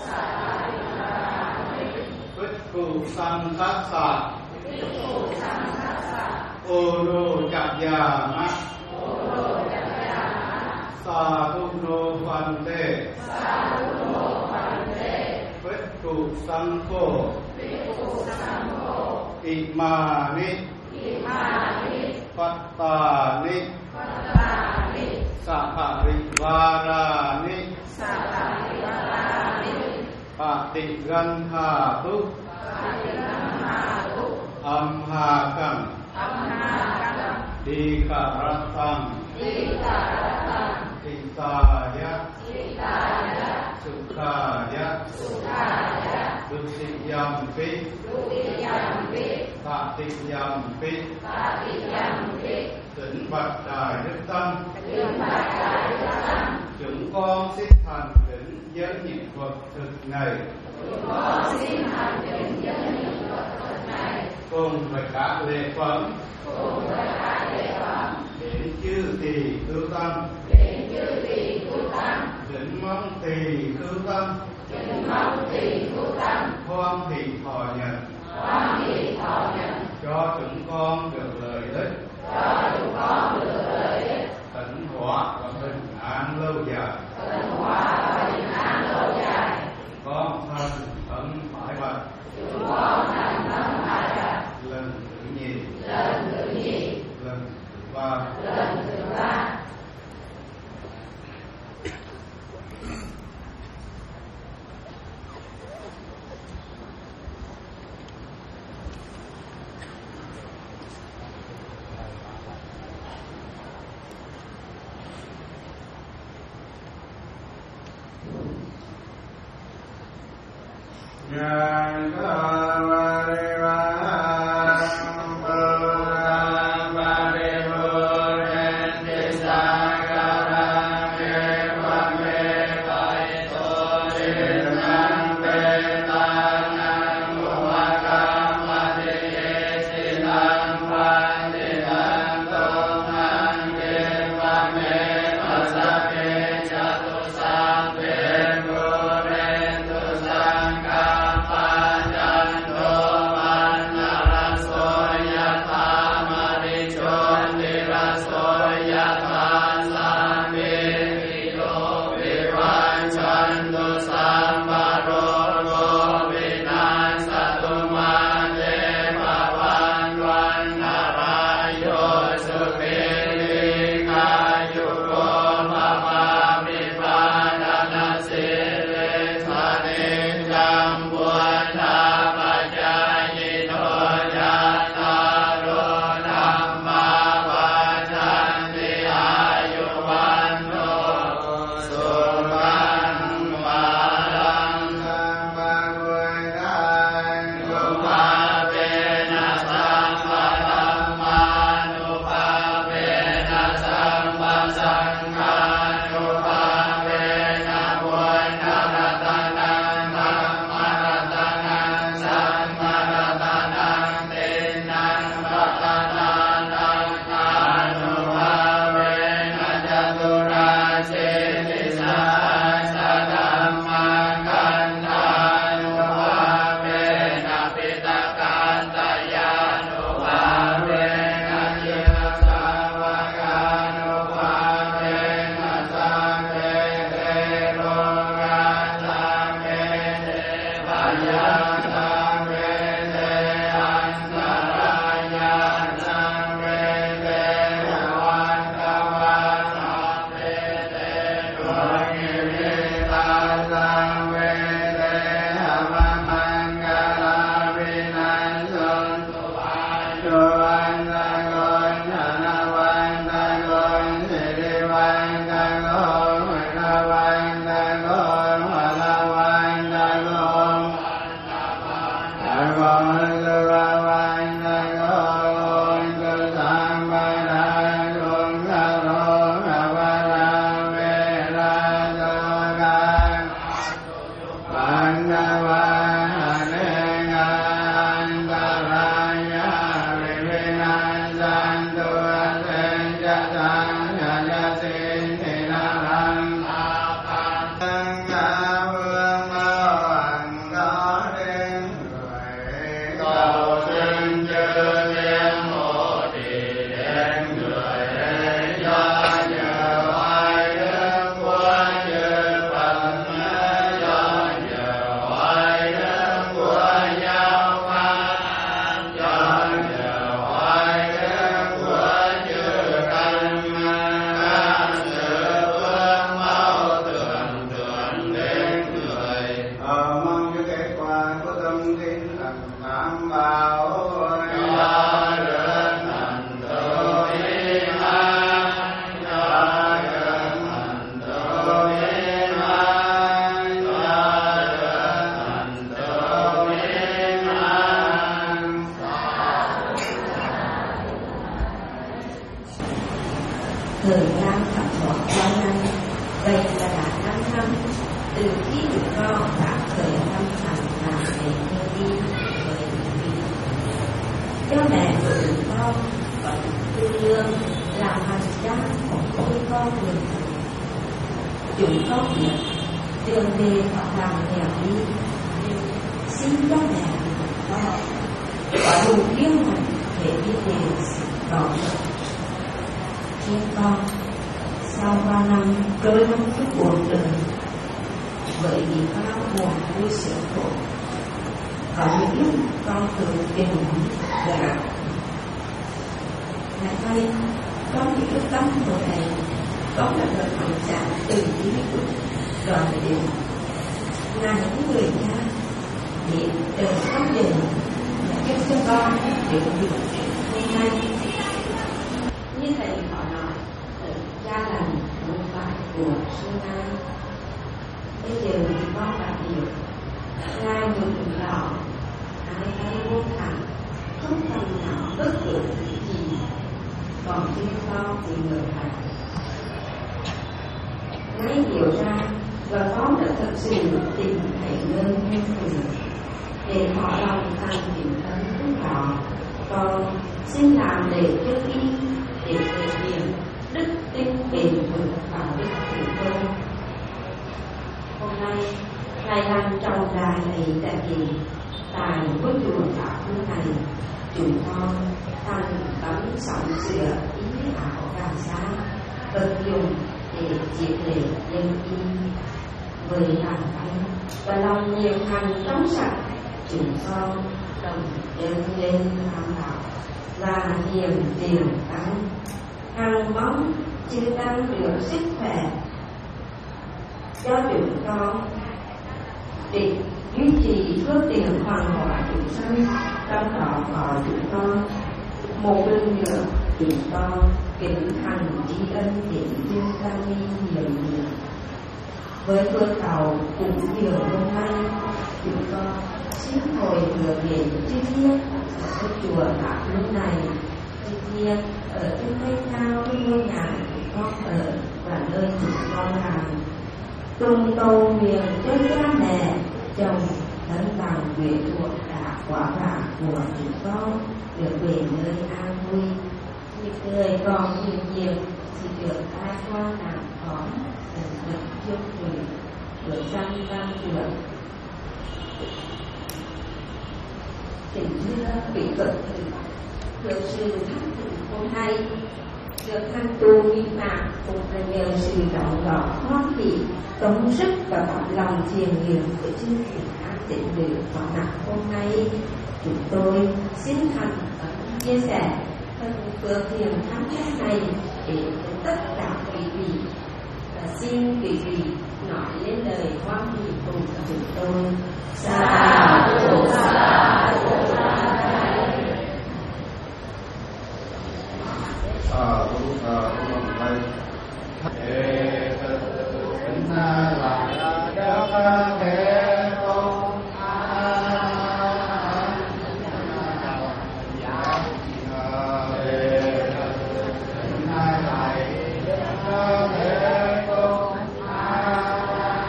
Bhikkhu Saṅghassa Oro-Jayama Sadhuno Phante Bhikkhu Saṅgho Imani Vattani Saparivārani Patigannhātu Amhākam Dikaratam Hitaya Sukhaya Dusiyampi Tatiyampi Tịnh Bạch Đại Đức Tâm chúng con xin thành kính với những vật thực này cùng với các lễ phẩm đến chư tỳ khưu tăng đến mong tỳ khưu tăng hoan hỷ thọ nhận cho chúng con được lợi ích tịnh hóa và bình an lâu dài. Con thân ấn phải bạch lần thứ nhì lần thứ ba thời gian tập hợp bao năm, vậy là đã năm năm từ khi tụi con đã khởi tâm thành làm về theo đi với vị. Cho mẹ của tụi con vẫn tương đương làm hành trang của tụi con mình. Chúng con biết đường về họ làm nghèo đi, xin cho mẹ của con có đủ kiêu hãnh để đi về sự đỏ rực. Thiên con sau ba năm trôi năm cái cuộc đời bởi vì bao buồn vui sướng khổ, có những lúc con tự tìm gạt. Ngày nay con những cái tâm của thầy con đã được hành trạng từ ý thức rồi đến là những người cha để đời con đình là giúp cho con để được hôm nay. Như thầy họ nói, cha lành không phải của xưa nay. Bây giờ thì con đã hiểu, Ngài mừng rõ hai tay vô thành, không cần nào bất cứ gì, còn khi sau thì người thầy. Ngài hiểu ra và có đã thật sự tìm thấy nơi nhân người để họ lòng thành tìm thấy đức họ. Còn xin làm để cho đi để thể hiện đức tin bền vững và đức của tôi. Hôm nay Ngài làm trong đài này tại vì tại ngôi chùa Pháp Luân này, chúng con thành tấm sóng sửa ý ảo và xa vật dụng để triệt để nhân y với bàn tay và lòng nhiệt thành trong sạch. Chúng con đồng dâng lên tham đạo và hiền tiền tăng hằng mong chư tăng được sức khỏe cho chúng con để duy trì phước tiền hoàn hóa chúng sanh, trong đó có chúng con. Một lần nữa chúng con kính thành tri ân đến chư tăng ni nhiều nhiều. Với phước cầu cũng nhiều hôm nay, chúng con xin hồi hướng đến chư thiên ở chùa Pháp Luân này, chư thiên ở trên cây cao với ngôi nhà chúng con ở và nơi chúng con làm. Tung cầu nguyện cho cha mẹ, chồng, thân bằng nguyện thuộc đã quả vả của chúng con được về nơi an vui. Những người còn nhiều nhiều thì được tai qua nạn khó, dần dần chung thủy, được răng răng được. Kính thưa quý Phật tử, được sự thắng tụ hôm nay, được thanh tu vi phạm cũng là nhờ sự đóng góp hoan hỷ, công sức và tấm lòng thiền nguyện của chư vị an tịnh nữ có mặt hôm nay. Chúng tôi xin thành tâm chia sẻ phần phước thiền thắng thế này để tất cả quý vị, và xin quý vị nói lên lời hoan hỷ cùng chúng tôi. Sa thu sa thu Sa thu sa thu đây. Ê tật kính là đắc thế công an. Dạ. Ê tật kính lại đắc thế công an.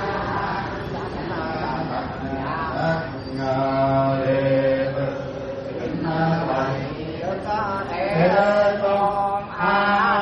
Ê tật kính lại thế công an.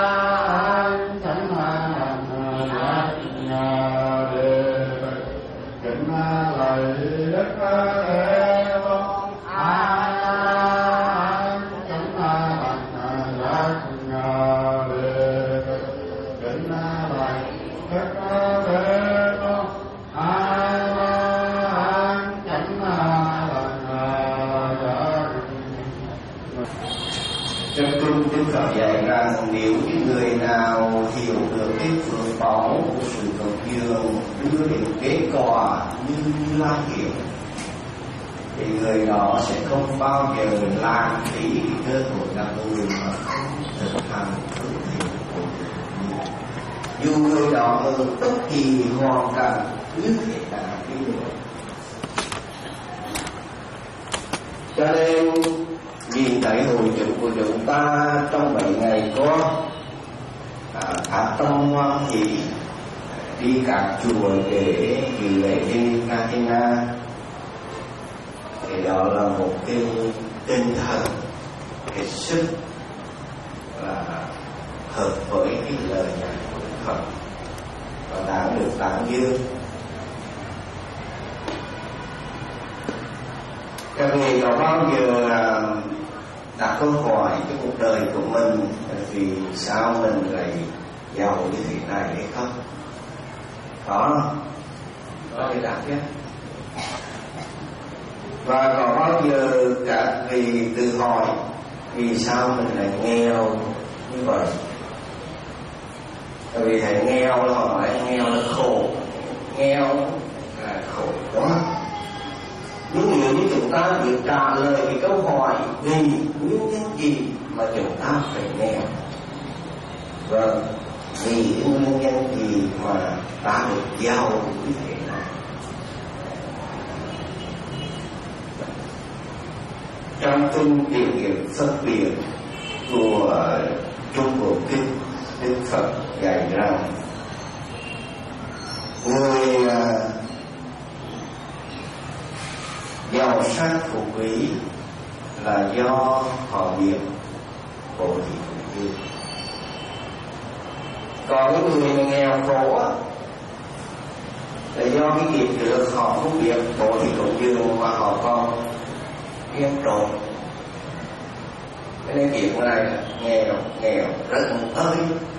Phật dạy rằng nếu những người nào hiểu được cái phước báu của sự cầu dường đưa đến kết quả như lai hiểu, thì người đó sẽ không bao giờ lãng phí cơ hội làm người mà không thực hành phước thiện của mình. Dù người đó ở bất kỳ hoàn cảnh như thế nào đi nữa. Cho nên nhìn thấy hội chủ của chúng ta trong bảy ngày có à, phát tâm hoan hỷ đi các chùa để dự lễ Đêm Katina, thì đó là một cái tinh thần hết sức là hợp với cái lời dạy của Phật và đã được tán dương. Các vị có bao giờ đặt câu hỏi cái cuộc đời của mình vì sao mình lại giàu như thế này hay không? Có có thể đặt chứ. Và có bao giờ các vị tự hỏi vì sao mình lại nghèo như vậy? Tại vì thầy nghèo là họ nói nghèo là khổ, nghèo là khổ quá. Nhưng nếu như chúng ta biết trả lời cái câu hỏi vì nguyên nhân gì mà chúng ta phải nghèo, vâng, vì nguyên nhân gì mà ta được giàu như thế này, kinh điển nghiệm phân biệt của Trung Bộ Kinh, Đức Phật dạy rằng người giàu sang phú quý là do họ biết bố thí cũng như. Còn cái người nghèo khổ là do cái nghiệp được họ không biết bố thí cũng như mà họ còn ghen trộn. Cái nên chuyện này là nghèo nghèo rất ơi.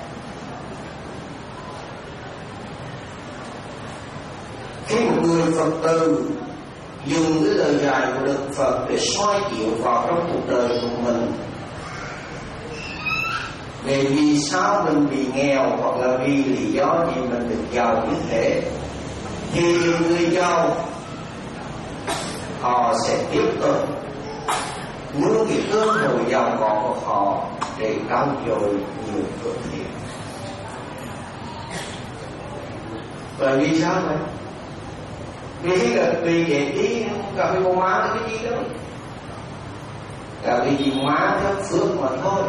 Khi một người Phật tử dùng cái lời dạy của Đức Phật để soi chiếu vào trong cuộc đời của mình, về vì sao mình bị nghèo hoặc là vì lý do gì mình được giàu như thế, thì những người giàu họ sẽ tiếp tục muốn cái cơ hội giàu có của họ để trau dồi nhiều phước thiện. Bởi vì sao vậy? Vì là vì vậy tí cả cái cô má cái gì đó, cả cái gì má theo phước mà thôi.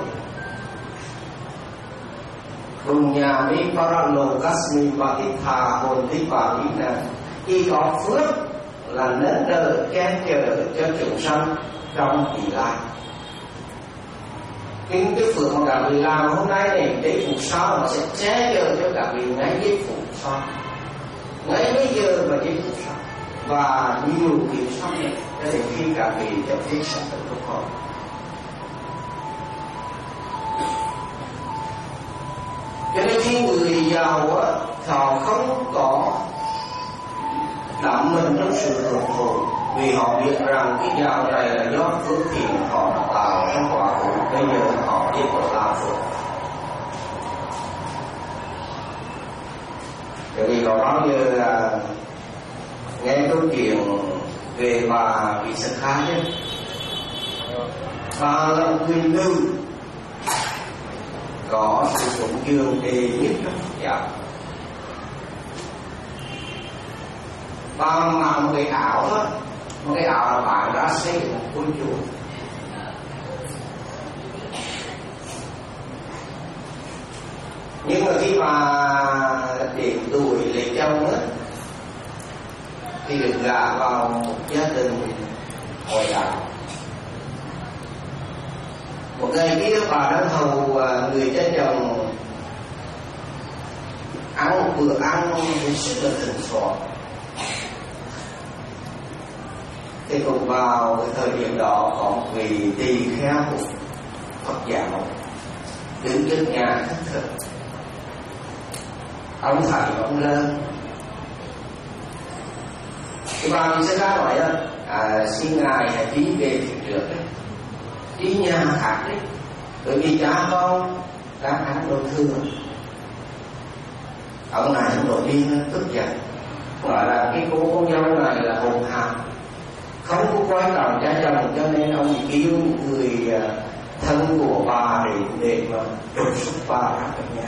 Cùng nhà với Paralo Kasmi và cái thà hồn tí bà ý là khi có phước là nến đỡ che chở cho chúng sanh trong vị lai. Cái cái phước mà cả vị làm hôm nay này để phục sau nó sẽ che chở cho cả vị ngay giây phục sau, ngay bây giờ và giây phục sau và nhiều kiếp sau này để khi cả vị chấp thiết sanh tử của họ. Cho nên khi người giàu á, họ không có đắm mình trong sự hưởng thụ, vì họ biết rằng cái giàu này là do phước thiện họ đã tạo trong quá khứ, bây giờ họ tiếp tục làm phước. Bởi vì có bao giờ là nghe câu chuyện về bà Vị Sa Kha chứ, bà là một người nữ có sự phụng dường đề nhất trong Phật giáo. Bà mặc một cái áo đó, một cái áo là bạn đã xây một ngôi chùa. Nhưng mà khi mà đến tuổi lấy chồng á, thì được gả vào một gia đình Hồi đạo. Một ngày kia bà đang hầu người cha chồng ăn một bữa ăn hết sức là thịnh soạn. Thì cùng vào cái thời điểm đó có một vị tỳ kheo của Phật giáo đứng trước nhà thất thực. Ông thầy ông lên, cái bà mình sẽ ra nói đó, à, xin ngài hãy đi về phía trước đấy, đi nhà khác đấy, bởi vì cha con đang ăn đồ thừa. Ông này ông đổi đi tức giận, nói là cái cô con dâu này là hồn hào, không có quan trọng cha chồng, cho nên ông kêu người thân của bà để để mà trục xuất bà ra khỏi nhà.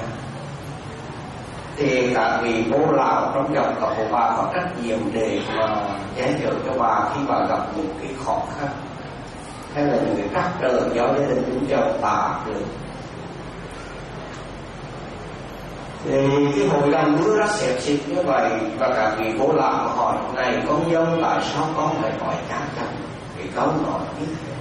Thì cả vị bố lão trong dòng tộc của bà có trách nhiệm để mà che chở cho bà khi bà gặp những cái khó khăn hay là những cái trắc trở do gia đình chúng chồng bà được. Thì cái hội đồng đưa ra xếp xịt như vậy, và cả vị bố lão hỏi này con dâu tại sao con lại hỏi cha chồng cái câu nói như thế.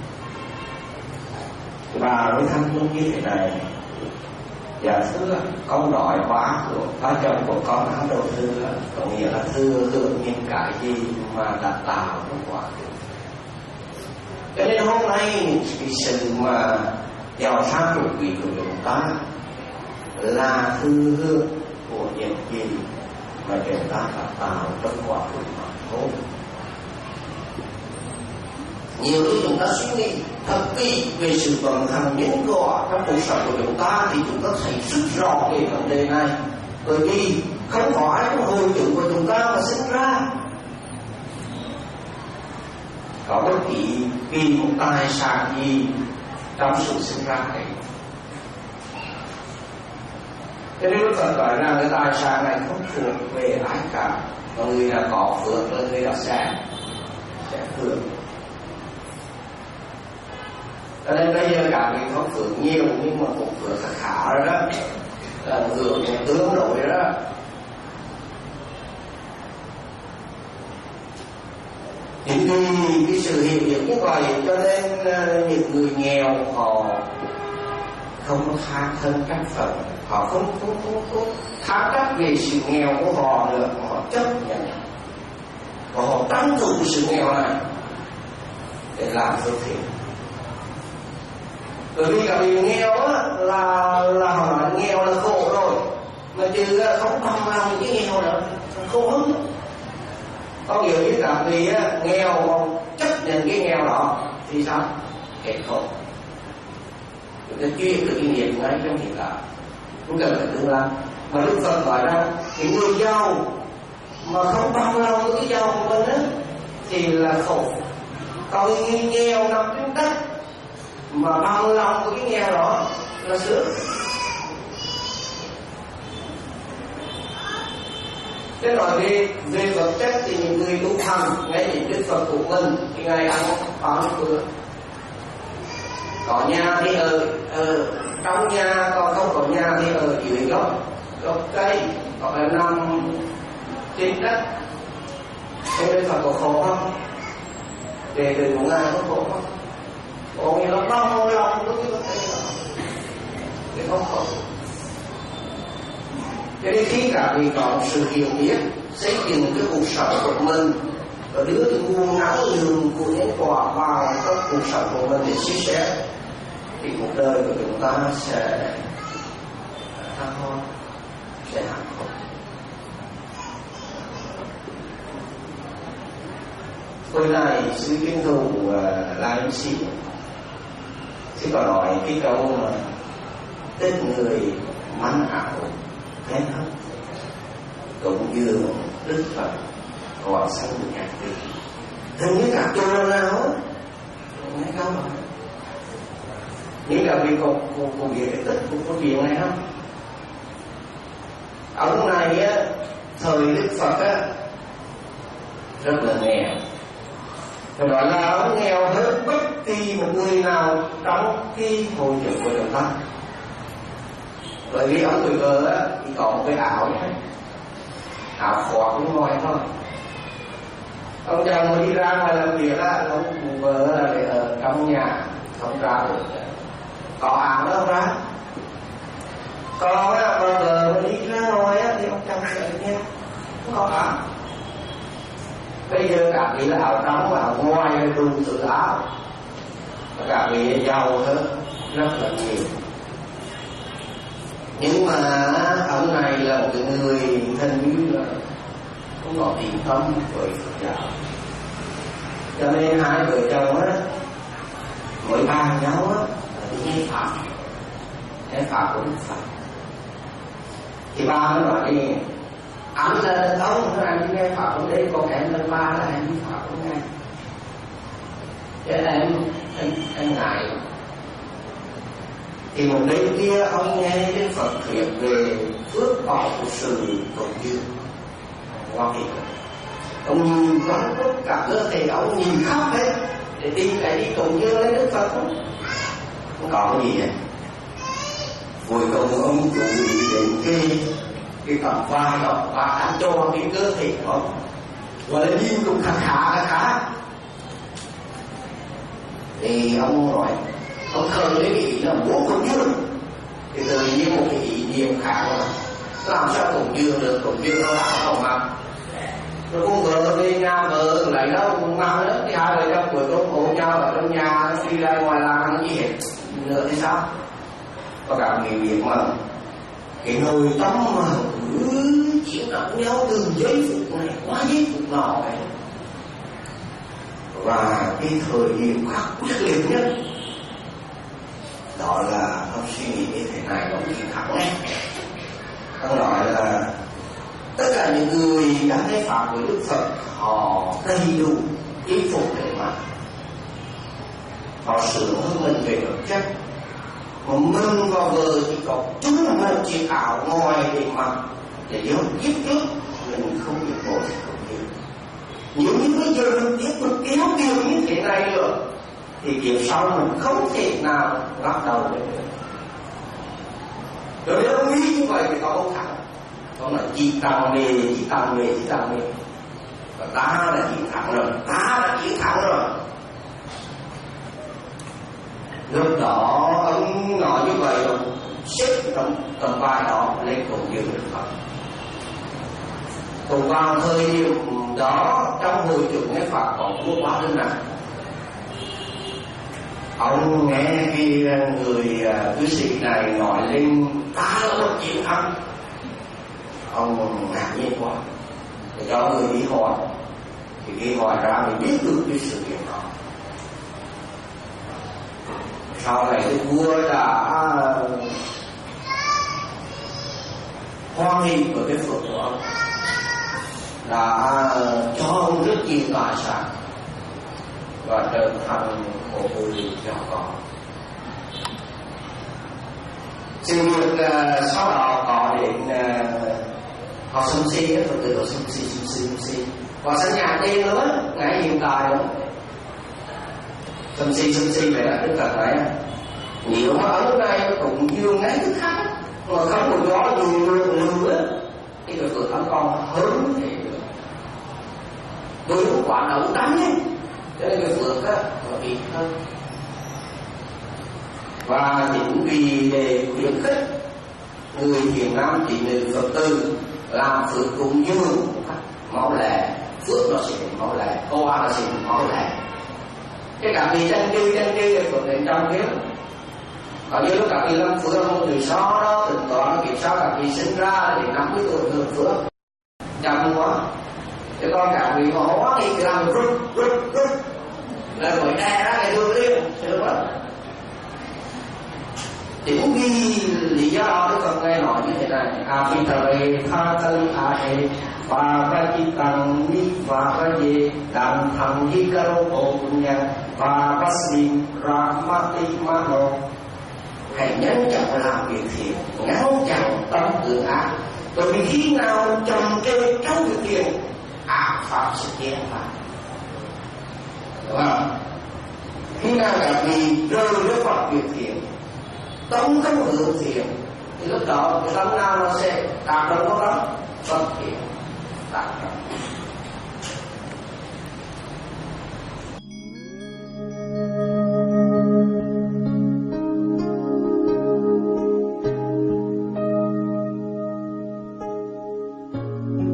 Bà mới thăm luôn như thế này: dạ thưa, con nói bá của ba chồng của con ăn đồ thừa, có nghĩa là thừa hưởng những cái gì mà đã tạo trong quá khứ. Cho nên hôm nay những cái sự mà giàu sang của quý của chúng ta là thừa hưởng của những gì mà chúng ta đã tạo trong quá khứ mà thôi. Nhiều khi chúng ta suy nghĩ thật kỹ về sự vận hành nhân quả trong cuộc sống của chúng ta thì chúng ta thấy rất rõ về vấn đề này. Bởi vì không có ai trong hồi tưởng của chúng ta mà sinh ra có bất kỳ vì một tài sản gì trong sự sinh ra này. Cho nên Đức Phật nói rằng cái tài sản này không thuộc về ai cả, mà người đã có phước là người đã sẽ sẽ hưởng. Cho nên bây giờ cả vị Pháp Phượng nhiều nhưng mà cũng vừa khá khá rồi đó, là vừa một tướng nổi đó. Thì vì cái sự hiện diện như vậy cho nên những người nghèo họ không có tha thân trách phận, họ không không không không tha trách về sự nghèo của họ được, họ chấp nhận và họ tranh thủ sự nghèo này để làm việc thiện. Bởi vì cả vì nghèo á là là họ nói nghèo là khổ rồi, mà chứ không bằng lòng cái nghèo nữa không hứng. Có nhiều như cả vì á, nghèo mà chấp nhận cái nghèo đó thì sao? Hết khổ. Chúng ta chuyên được kinh nghiệm ngay trong hiện tại, không cần phải tương lai. Mà Đức Phật nói ra những người giàu mà không bằng lòng với cái giàu của mình á thì là khổ. Còn người nghèo nằm trên đất mà bằng lòng với cái nghèo đó là sướng. Thế nói về về vật chất thì những người tu hành ngay những Đức Phật của mình thì ngày ăn bán bữa, có nhà thì ở, ở trong nhà, còn không có nhà thì ở dưới gốc gốc cây hoặc là nằm trên đất. Thế Đức Phật có khổ không? Về từ của ngài có khổ không? Có nghĩa là bao lòng với cái vấn đề đó để không khổ. Cho nên khi cả vị có sự hiểu biết xây dựng cái cuộc sống của mình và đưa cái nguồn năng lượng của nhân quả vào trong cuộc sống của mình để chia sẻ thì cuộc đời của chúng ta sẽ thăng hoa, sẽ hạnh phúc. Hồi này sư kiến thủ là anh sĩ sư có nói cái câu mà tên người mắn ảo thế không cũng như Đức Phật gọi sang nhạc vị hình như cả chùa nào nghe câu rồi nghĩ là vì cô cô cô về cái tích của câu chuyện này không? Ông này á thời Đức Phật á rất là nghèo, phải nói là ông nghèo hơn bất kỳ một người nào trong cái hội trường của chúng ta. Bởi vì ông tuổi cờ á thì có một cái áo ấy, áo khoác bên ngoài thôi. Ông chồng mà đi ra ngoài làm việc á, ông cùng vợ là để ở trong nhà không ra được. Có áo đó không ra. Còn á, bà vợ mà đi ra ngoài á thì ông chồng sẽ nghe không có áo. Bây giờ cả vị là áo trong và áo ngoài là đủ tự áo. Và cả vị giàu hơn rất là nhiều. Nhưng mà ông này là một người hình như là không có tín tâm với Phật giáo, cho nên hai vợ chồng á mới bàn nhau á là nghe pháp, nghe pháp của Đức Phật. Thì ba mới nói đi, anh là ông anh đi nghe pháp của đây, còn em là ba là anh đi pháp của nghe. Cho nên em anh, anh ngại. Thì một đêm kia ông nghe Đức Phật thuyết về phước báo của sự cầu duyên. Ngon thiệt. Ông nhìn quán tất cả cơ thể, ông nhìn khắp hết để tìm cái đi cầu duyên lấy Đức Phật không? Không có cái gì hết. Cuối cùng ông chú ý đến cái cái cặp vai đó và đã cho cái cơ thể của ông, gọi là nhìn cũng khá khá khá khá. Thì ông nói ông khởi lấy cái ý là muốn cầu duyên, thì tự nhiên một cái ý niệm khác là làm sao cầu duyên được, cầu duyên nó đã không mặc. Rồi con vợ đi nhà vợ lại đó cũng mang đó, thì hai vợ chồng cuối cùng ôm nhau ở trong nhà, đi ra ngoài làm ăn gì hết nữa thì sao? Có cả người việc mà cái nội tâm mà cứ chịu đựng nhau từ giây phút này qua giây phút nọ này, và cái thời điểm khắc quyết liệt nhất đó là ông suy nghĩ như thế này, ông chỉ thẳng này. Ông nói là tất cả những người đã thấy pháp của Đức Phật họ đầy đủ y phục để mặc, họ sửa hơn mình về vật chất, mà mình và vợ chỉ có chúng một chiếc áo ngoài để mặc, để giấu kiếp trước mình không biết một không biết. Nếu như bây giờ mình tiếp tục kéo kiều như thế này nữa thì kiếp sau mình không thể nào lắc đầu được. Rồi nếu nghĩ như vậy thì có không thẳng, không là chỉ tầm mê, chỉ tầm mê, chỉ tầm mê. Và ta đã chiến thắng rồi, ta đã chiến thắng rồi. Lúc đó ông nói như vậy rồi, xếp trong tầm vai đó lên cùng dường Đức Phật. Cùng vào thời điểm đó trong hội chúng nghe Phật có vua Quá Linh này, ông nghe cái người cư sĩ này nói lên ta là một chiến thắng, ông ngạc nhiên quá, để cho người đi hỏi. Thì khi hỏi ra thì biết được cái sự việc đó. Sau này cái vua đã hoan nghênh với cái phước của ông, đã cho ông rất nhiều tài sản và trở thành một người giàu có. Sự việc uh, sau đó có đến uh, họ sung si, Phật tử họ sung si, sung si, sung si. Và sẵn nhạc đi nữa, ngay hiện tại nữa. Sung si, sung si vậy đó, Đức Phật nói nhiều mà ở đây cũng dương ngay thức khác, mà không có gió nhiều lượng nữa. Cái người Phật thánh con hớn thì tôi cũng quả động đánh ấy. Cho nên cái Phật á, nó ít hơn. Và chính vì để khuyến khích người thiền nam chỉ nữ Phật tử làm phước cũng dương máu lẻ, phước nó sẽ máu lẻ, qua nó sẽ máu lẻ. Cái cả vị chân đi chân đi Phật đến trong kiếp. Còn như lúc cả vị lâm phước không từ sau đó tính toán kiếp sau cả vị sinh ra để năm mươi tuổi hưởng phước chậm quá. Chứ con cả vị mà hóa thì cứ làm rút rút rút là phải đè ra cái đường liên chứ không ạ. Chính vì lý do đó Đức Phật nghe nói như thế này: a phi tà rê tha tân a hệ và ca chi tăng ni và ca ye đàn thằng hi ca rô bộ nhà và bác sĩ ra ma ti ma nô. Hãy nhanh chóng làm việc thiện, ngăn chặn tâm tự ác, bởi vì khi nào trồng cây trong việc thiện, ác pháp sẽ diễn ra. Đúng không? Khi nào các vị rơi với Phật việc thiện, tâm không hướng thiện, thì lúc đó cái tâm nào nó sẽ đạt được nó đó Phật thiện đạt được.